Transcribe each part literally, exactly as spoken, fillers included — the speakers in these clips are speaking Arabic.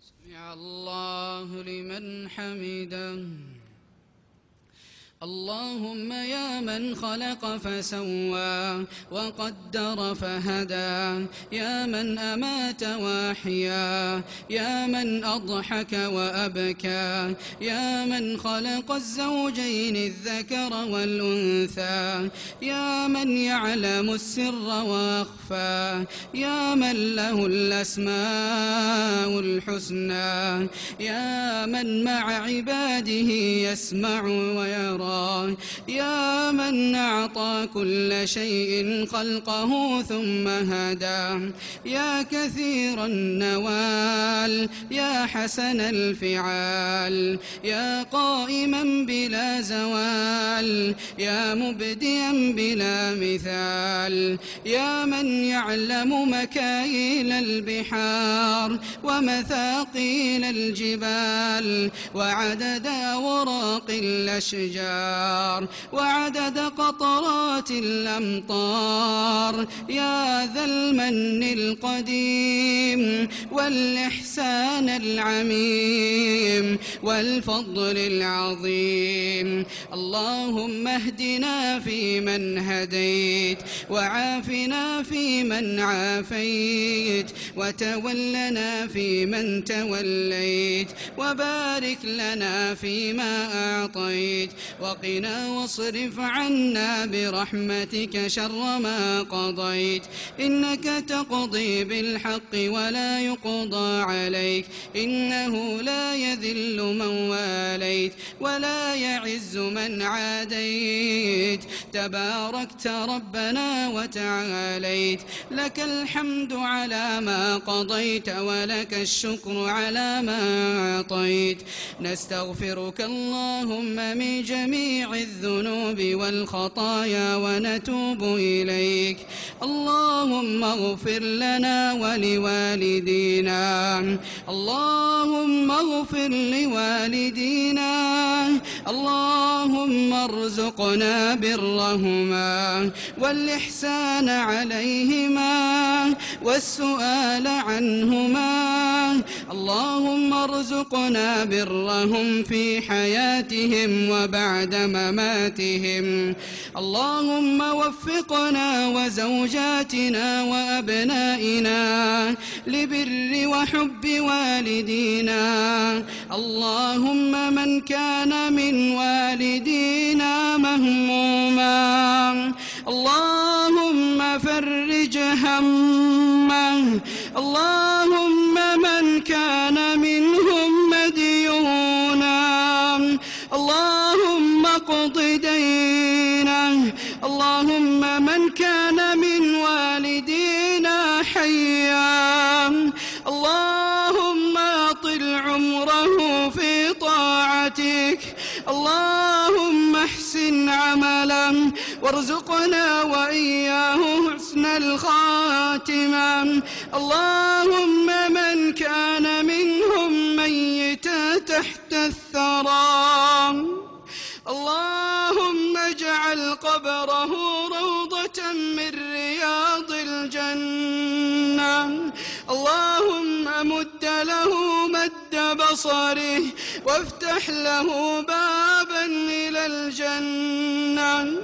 سمع الله لمن حمده. اللهم يا من خلق فسوى وقدر فهدى، يا من أمات وأحيا، يا من أضحك وأبكى، يا من خلق الزوجين الذكر والأنثى، يا من يعلم السر وأخفى، يا من له الأسماء الحسنى، يا من مع عباده يسمع ويرى، يا من أعطى كل شيء خلقه ثم هدى، يا كثير النوال، يا حسن الفعال، يا قائما بلا زوال، يا مبديا بلا مثال، يا من يعلم مكاييل البحار ومثاقيل الجبال وعدد أوراق الأشجار وعدد قطرات الأمطار، يا ذا المن القديم والإحسان العميم والفضل العظيم. اللهم اهدنا فيمن هديت، وعافنا فيمن عافيت، وتولنا فيمن توليت، وبارك لنا فيما أعطيت، وقنا واصرف عنا برحمتك شر ما قضيت. إنك تقضي بالحق ولا يقضى عليك، إنه لا يذل من واليت ولا يعز من عاديت. تباركت ربنا وتعاليت، لك الحمد على ما قضيت ولك الشكر على ما أعطيت. نستغفرك اللهم من جميع الذنوب والخطايا ونتوب إليك. اللهم اغفر لنا ولوالدينا، اللهم اغفر لوالدينا، اللهم ارزقنا برهما والإحسان عليهما والسؤال عنهما. اللهم ارزقنا برهم في حياتهم وبعد مماتهم. اللهم وفقنا وزوجاتنا وأبنائنا لبر وحب والدينا. اللهم من كان من والدينا مهموما اللهم فرج همه. اللهم من كان منهم مديونا اللهم اقض دينه. اللهم من كان من والدينا حيا اللهم اطل عمره في طاعتك. اللهم احسن عملا وارزقنا وإياه حسن الخاتمة. اللهم من كان منهم ميتا تحت الثرى اللهم اجعل قبره روضة من رياض الجنة. اللهم مد له مد بصره وافتح له بابا إلى الجنة.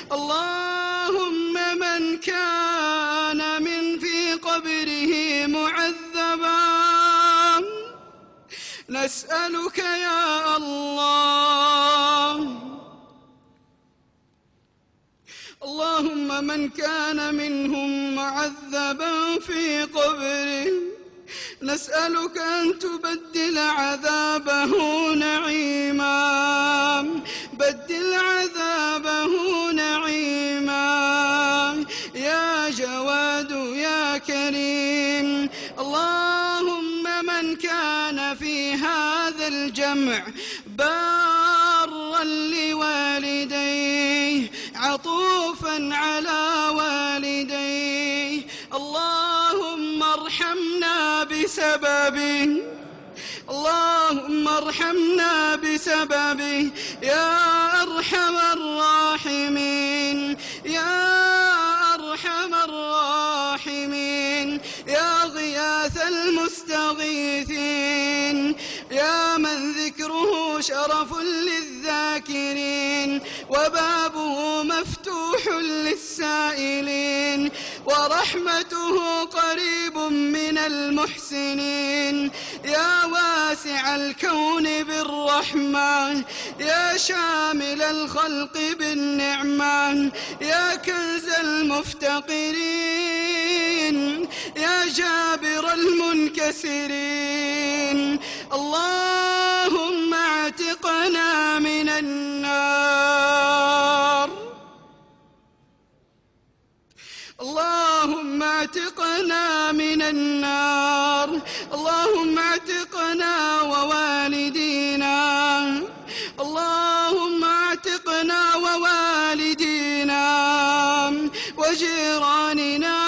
اللهم من كان من في قبره معذبا نسألك يا الله اللهم من كان منهم معذبا في قبره نسألك أن تبدل عذابه نعيما، بدل عذابه نعيما يا جواد يا كريم. اللهم من كان في هذا الجمع بارا لوالديه عطوفا على والديه اللهم ارحمنا بسببه اللهم ارحمنا بسببه يا أرحم الراحمين يا أرحم الراحمين يا غياث المستغيثين. يا من ذكره شرف للذاكرين وبابه مفتوح للسائلين ورحمته قريب من المحسنين. يا واسع الكون بالرحمة، يا شامل الخلق بالنعمة، يا كنز المفتقرين، يا جابر المنكسرين. اللهم اعتقنا من النار، اللهم اعتقنا من النار، اللهم اعتقنا ووالدينا، اللهم اعتقنا ووالدينا وجيراننا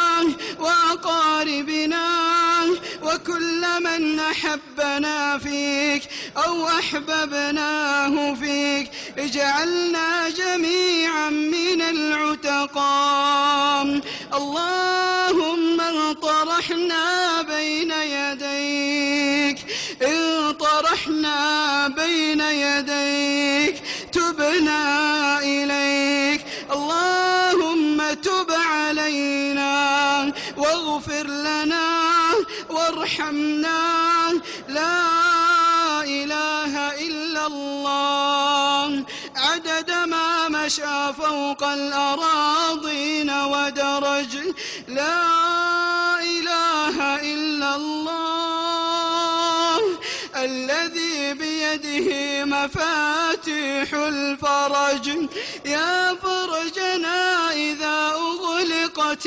وأقاربنا وكل من أحبنا فيك أو أحببناه فيك. اجعلنا جميعا من العتقاء. اللهم انطرحنا بين يديك، انطرحنا بين يديك، تبنا إليك. اللهم تب علينا واغفر لنا وارحمنا. لا إله إلا الله عدد ما مشى فوق الأراضين ودرج. لا إله إلا الله الذي بيده مفاتيح الفرج. يا فرجنا إذا أغلقت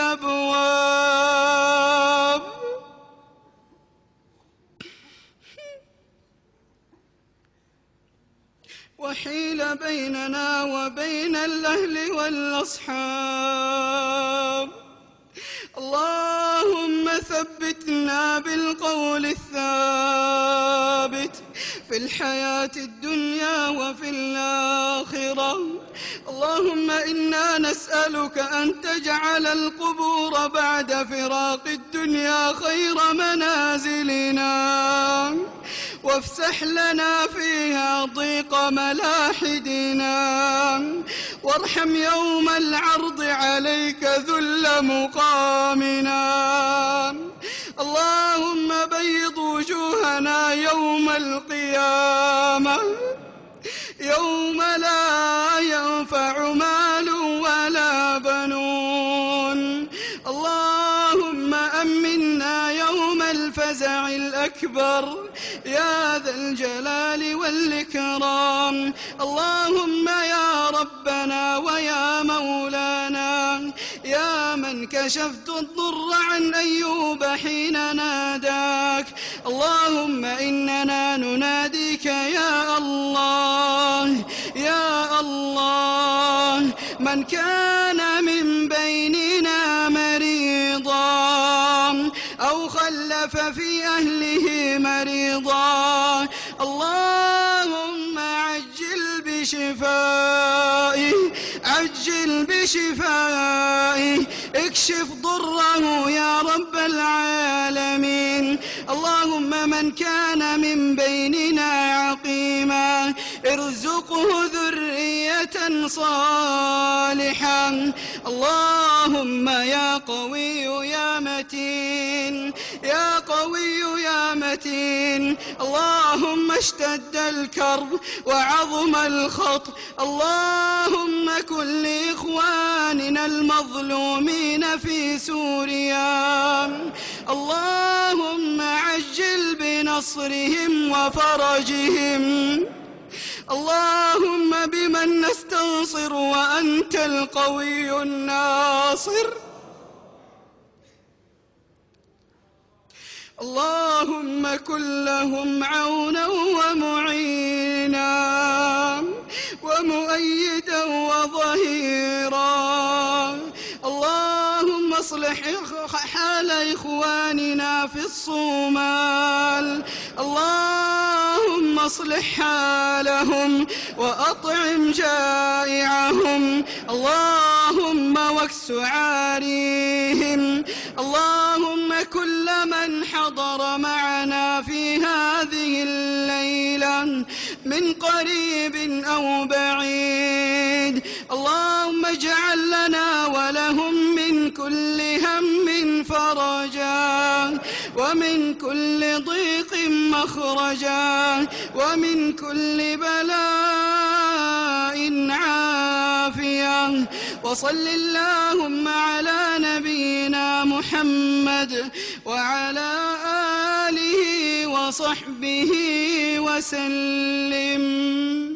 الأبواب وحيل بيننا وبين الأهل والأصحاب. اللهم ثبتنا بالقول الثابت في الحياة الدنيا وفي الآخرة. اللهم إنا نسألك أن تجعل القبور بعد فراق الدنيا خير منازلنا، وافسح لنا فيها ضيق ملاحدنا، وارحم يوم العرض عليك ذل مقامنا. اللهم بيض وجوهنا يوم القيامة، يوم لا ينفع مال ولا بنون. اللهم أمنا يوم الفزع الأكبر يا ذا الجلال والإكرام. اللهم يا ربنا ويا مولانا، يا من كشفت الضر عن أيوب حين ناداك، اللهم إننا نناديك يا الله يا الله. من كان من بيننا مريضا أو خلف في أهله مريضا، اللهم عجل بشفائه، عجل بشفائه، اكشف ضره يا رب العالمين. اللهم من كان من بيننا عقيما ارزقه ذرية صالحة. اللهم يا قوي يا متين، يا قوي يا متين. اللهم اشتد الكرب وعظم الخط. اللهم كن لإخواننا المظلومين في سوريا، اللهم عجل بنصرهم وفرجهم. اللهم بمن نستنصر وأنت القوي الناصر. اللهم كن لهم عونا ومعينا ومؤيدا وظهيرا. اللهم اصلح حال إخواننا في الصومال، اللهم اصلح حالهم وأطعم جائعهم، اللهم واكس عاريهم. اللهم كل من حضر معنا في هذا من قريب أو بعيد. اللهم اجعل لنا ولهم من كل هم فرجا، ومن كل ضيق مخرجا، ومن كل بلاء عافية. وصل اللهم على نبينا محمد وعلى آله وصحبه وسلم.